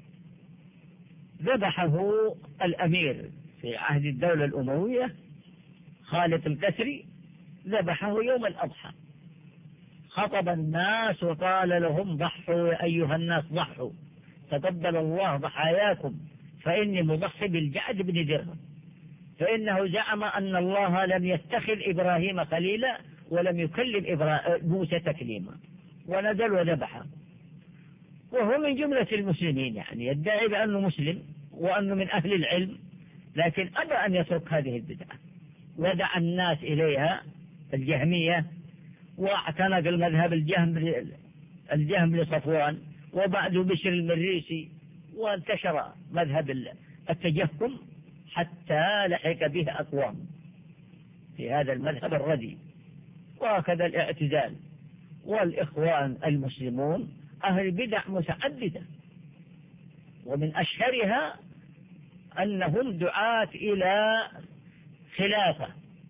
Speaker 1: ذبحه الأمير في عهد الدولة الأموية خالد الكسري، ذبحه يوم الأضحى، خطب الناس وقال لهم ضحوا يا أيها الناس، ضحوا تقبل الله ضحاياكم فإني مضحي بالجعد بن درهم، فإنه زعم أن الله لم يتخذ إبراهيم خليلا ولم يكلم موسى تكليما، ونزل وذبحه. وهو من جملة المسلمين، يعني يدعي بأنه مسلم وأنه من أهل العلم، لكن أبى أن يترك هذه البدعة ودعا الناس إليها الجهمية، واعتنق المذهب الجهم لصفوان، وبعد بشر المريسي، وانتشر مذهب التجهم حتى لحق به أقوام في هذا المذهب الرديء. وهكذا الاعتزال والإخوان المسلمون أهل بدع متعددة، ومن أشهرها أنهم دعاة إلى خلافة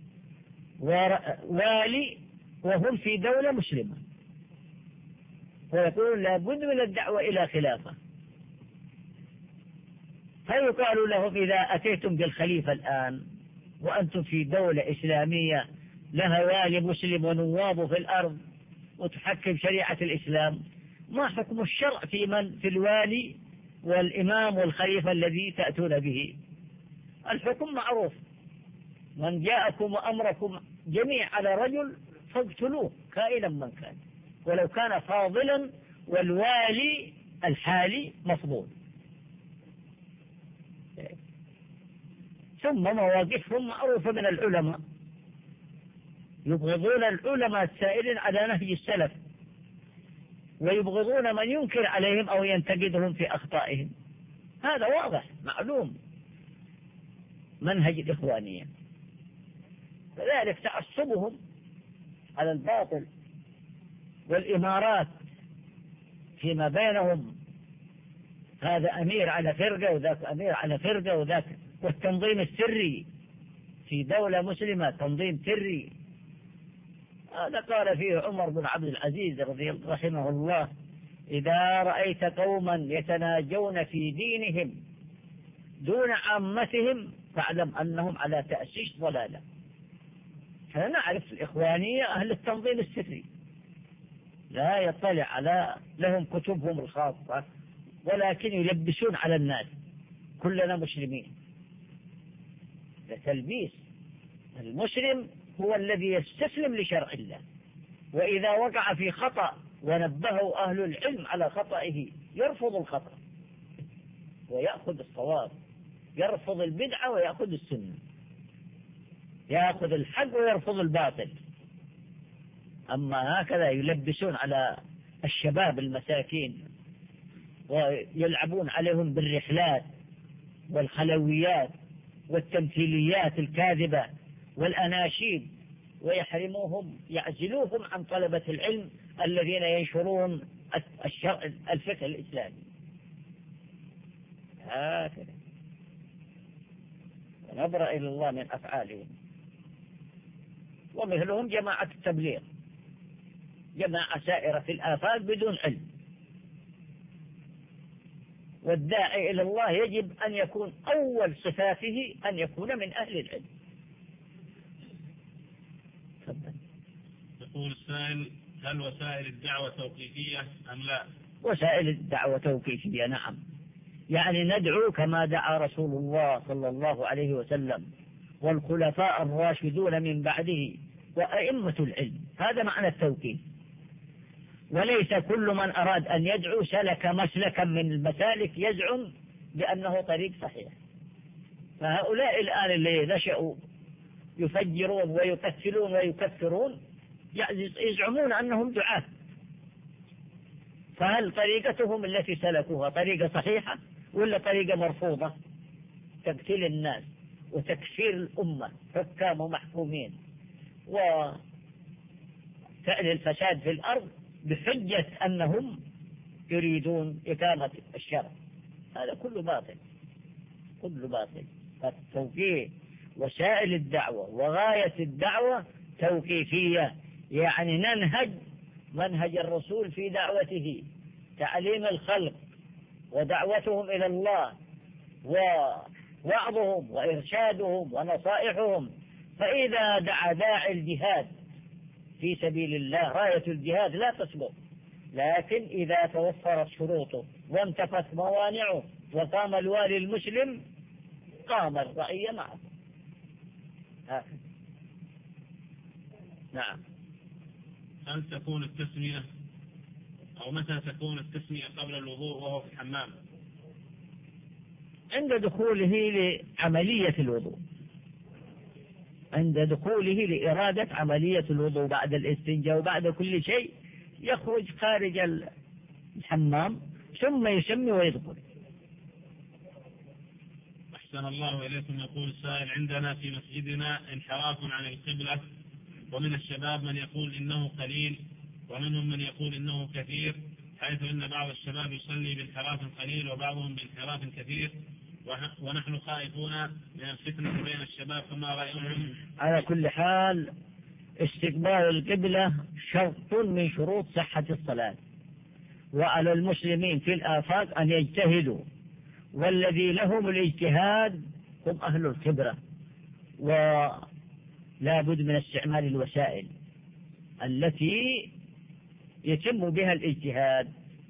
Speaker 1: والي وهم في دولة مسلمة، ويقولون لابد من الدعوة إلى خلافة. فيقال لهم إذا أتيتم بالخليفة الآن وأنتم في دولة إسلامية لها والي مسلم ونواب في الأرض وتحكم شريعة الإسلام، ما حكم الشرع في الوالي والإمام والخليفة الذي تأتون به؟ الحكم معروف، من جاءكم وأمركم جميع على رجل فاقتلوه كائنا من كان، ولو كان فاضلا والوالي الحالي مفضول. ثم مواقفهم معروفة من العلماء، يبغضون العلماء السائرين على نهج السلف، ويبغضون من ينكر عليهم أو ينتقدهم في أخطائهم. هذا واضح معلوم منهج الإخوانية. كذلك تعصبهم على الباطل والإمارات فيما بينهم، هذا أمير على فرقة وذاك أمير على فرقة وذاك، والتنظيم السري في دولة مسلمة تنظيم سري. هذا قال فيه عمر بن عبد العزيز رحمه الله: إذا رأيت قوما يتناجون في دينهم دون عامتهم فاعلم أنهم على تأسيس ضلالة. فنعرف الإخوانية أهل التنظيم السري، لا يطلع على لهم كتبهم الخاصة، ولكن يلبسون على الناس كلنا مسلمين. تلبيس. المسلم هو الذي يستسلم لشرع الله، وإذا وقع في خطأ ونبهه أهل العلم على خطئه يرفض الخطأ ويأخذ الصواب، يرفض البدعة ويأخذ السنة، يأخذ الحق ويرفض الباطل. أما هكذا يلبسون على الشباب المساكين ويلعبون عليهم بالرحلات والخلويات والتمثيليات الكاذبة والأناشيد، ويحرموهم يعزلوهم عن طلبة العلم الذين ينشرون الفقه الإسلامي. هكذا نبرأ إلى الله من أفعالهم. ومثلهم جماعة التبليغ، جماعة سائرة في الآفاق بدون علم. والداعي إلى الله يجب أن يكون أول صفاته أن يكون من أهل العلم.
Speaker 3: يقول السائل: هل وسائل الدعوة توقيفية أم لا؟
Speaker 1: وسائل الدعوة توقيفية، نعم. يعني ندعو كما دعا رسول الله صلى الله عليه وسلم والخلفاء الراشدون من بعده وأئمة العلم، هذا معنى التوقيف. وليس كل من أراد أن يدعو سلك مسلكا من المسالك يزعم بأنه طريق صحيح. فهؤلاء الآن اللي نشأوا يفجرون ويقتلون ويكفرون يزعمون أنهم دعاة، فهل طريقتهم التي سلكوها طريقة صحيحة ولا طريقة مرفوضة؟ تقتيل الناس وتكفير الأمة، حكام ومحكومين، وفعل الفساد في الأرض بحجة أنهم يريدون إقامة الشرع، هذا كله باطل، كله باطل. فالتوقيف وسائل الدعوة وغاية الدعوة توقيفية، يعني ننهج منهج الرسول في دعوته، تعليم الخلق ودعوتهم إلى الله ووعظهم وإرشادهم ونصائحهم. فإذا دعا داعي الجهاد في سبيل الله راية الجهاد لا تسبق، لكن إذا توفرت شروطه وانتفت موانعه وقام الوالي المسلم قام الرعية معه. نعم.
Speaker 3: هل تكون التسمية أو متى تكون التسمية قبل الوضوء وهو في الحمام؟
Speaker 1: عند دخوله لعملية الوضوء، عند دخوله لإرادة عملية الوضوء بعد الاستنجاء وبعد كل شيء يخرج خارج الحمام ثم يسمي ويدخل.
Speaker 3: أحسن الله إليكم. يقول السائل: عندنا في مسجدنا انحراف عن القبلة، ومن الشباب من يقول إنه قليل ومنهم من يقول إنه كثير، حيث إن بعض الشباب يصلي بانحراف قليل وبعضهم بانحراف كثير، ونحن خائفون من الفتنة بين الشباب، فما رأيهم؟
Speaker 1: على كل حال استقبال القبلة شرط من شروط صحة الصلاة، وعلى المسلمين في الآفاق أن يجتهدوا، والذي لهم الاجتهاد هم أهل الخبرة، ولا بد من استعمال الوسائل التي يتم بها الاجتهاد.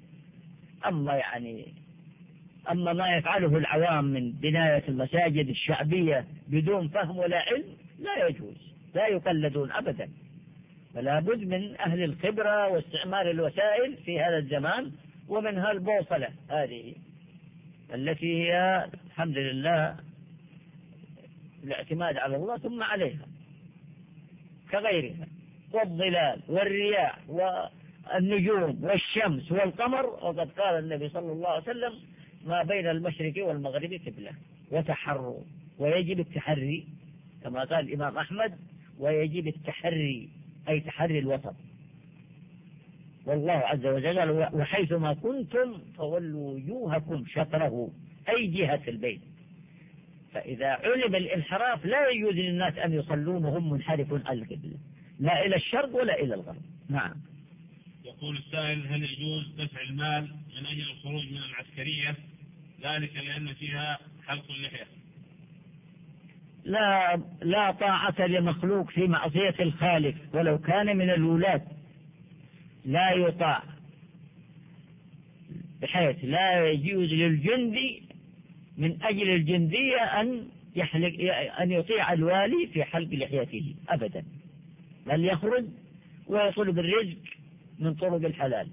Speaker 1: أما ما يفعله العوام من بناية المساجد الشعبية بدون فهم ولا علم لا يجوز، لا يقلدون أبدا. فلا بد من أهل الخبرة واستعمال الوسائل في هذا الزمان، ومنها البوصلة هذه التي هي الحمد لله الاعتماد على الله ثم عليها كغيرها، والظلال والرياح والنجوم والشمس والقمر. وقد قال النبي صلى الله عليه وسلم: ما بين المشرق والمغرب قبلة، وتحروا، ويجب التحري كما قال الإمام أحمد، ويجب التحري أي تحري الوسط. والله عز وجل: وحيثما كنتم فولوا وجوهكم شطره، أي جهة البيت. فإذا علم الانحراف لا يجوز للناس أن يصلون وهم منحرفون عن القبلة، لا إلى الشرق ولا إلى الغرب. نعم.
Speaker 3: يقول السائل: هل يجوز دفع المال من أجل الخروج من العسكرية، ذلك لأن فيها حلق اللحية؟
Speaker 1: لا طاعة لمخلوق في معصية الخالق ولو كان من الولاة، لا يطاع، بحيث لا يجوز للجندي من أجل الجندية أن يطيع الوالي في حلق لحيته أبدا، بل يخرج ويطلب الرزق من طرق الحلال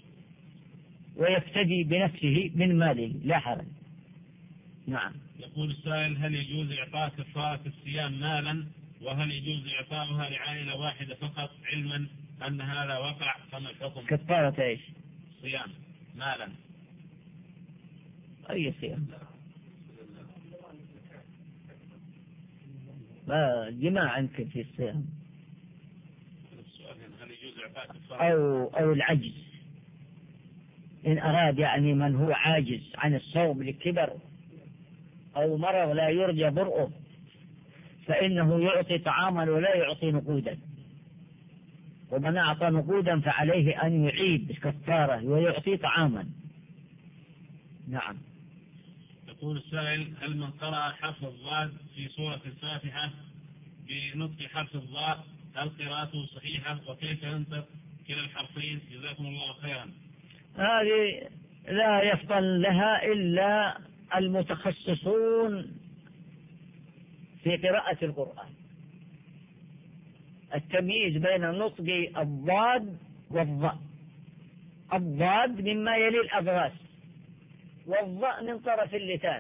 Speaker 1: ويفتدي بنفسه من ماله لا حرج. نعم.
Speaker 3: يقول السائل: هل يجوز إعطاء كفارة الصيام مالا، وهل يجوز إعطاؤها لعائلة واحدة فقط، علما أن هذا وقع؟ فما الحكم؟
Speaker 1: كفارة إيش؟
Speaker 3: صيام مالا.
Speaker 1: أي صيام؟ جماع يمكن في الصيام،
Speaker 3: السؤال هل يجوز إعفاء كفارة؟
Speaker 1: أو العجز، إن أراد يعني من هو عاجز عن الصوم لكبر أو مرض لا يرجى برؤه فإنه يعطي طعاما ولا يعطي نقودا، ومن أعطى نقودا فعليه أن يعيد كفارة ويعطي طعاما. نعم.
Speaker 3: يقول السائل: هل من قرأ حرف الضاد في سورة الفاتحة بنطق حرف الضاد هل قراءته صحيحة، وكيف ينطق كلا الحرفين؟ جزاكم الله خيرا.
Speaker 1: هذه لا يفطن لها إلا المتخصصون في قراءة القرآن، التمييز بين نطق الضاد والضاء. الضاد مما يلي الأضراس، والضاء من طرف اللسان،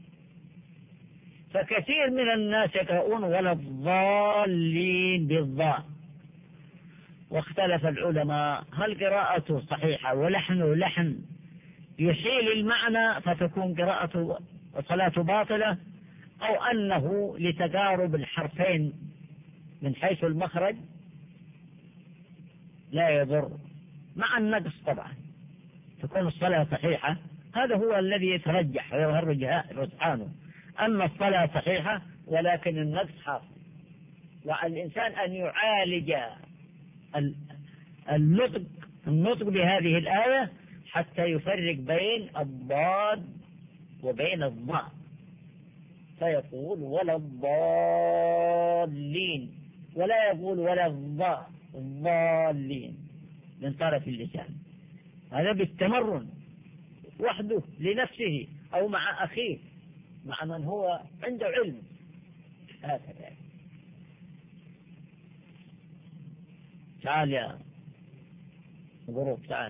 Speaker 1: فكثير من الناس يقرؤون ولا الضالين بالضاء، واختلف العلماء هل قراءته صحيحة ولحنه لحن يحيل المعنى فتكون قراءة الصلاة باطلة، أو أنه لتقارب الحرفين من حيث المخرج لا يضر، مع النقص طبعا تكون الصلاة صحيحة. هذا هو الذي يترجح ويظهر رجحانه، أما الصلاة صحيحة ولكن النقص حاصل، وعلى الإنسان أن يعالج النطق بهذه الآية حتى يفرق بين الضاد وبين الضاء، فيقول ولا الضالين، ولا يقول ولا الضالين من طرف اللسان. هذا بالتمرن وحده لنفسه أو مع أخيه، مع من هو عنده علم، هكذا. تعال يا غروب، تعال.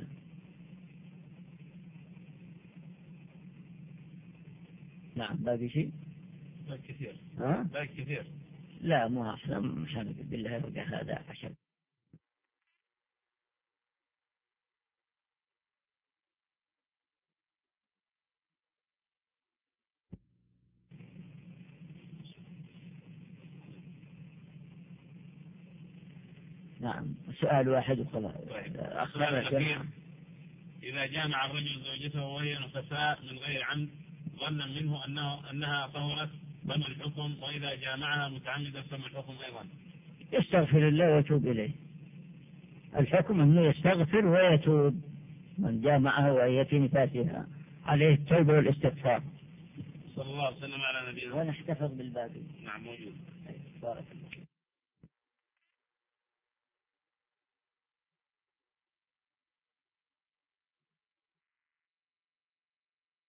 Speaker 1: نعم، باقي شيء؟
Speaker 3: باقي كثير. باقي كثير.
Speaker 1: لا، مو أحسن، مشان بالله يرجع هذا عشان. نعم، سؤال واحد وخلاص.
Speaker 3: إذا جامع الرجل زوجته وهي نفساء من غير عمد ظنا منه أنها طهرت فما الحكم؟ وإذا جامعها متعمدا فما الحكم أيضا؟
Speaker 1: يستغفر الله ويتوب إليه. الحكم أنه يستغفر ويتوب، من جامعها وهي في نفاسها عليه التوبة والاستغفار.
Speaker 3: صلى الله عليه وسلم على نبينا.
Speaker 1: ونحتفظ بالباقي.
Speaker 3: نعم، موجود.
Speaker 1: بارك الله.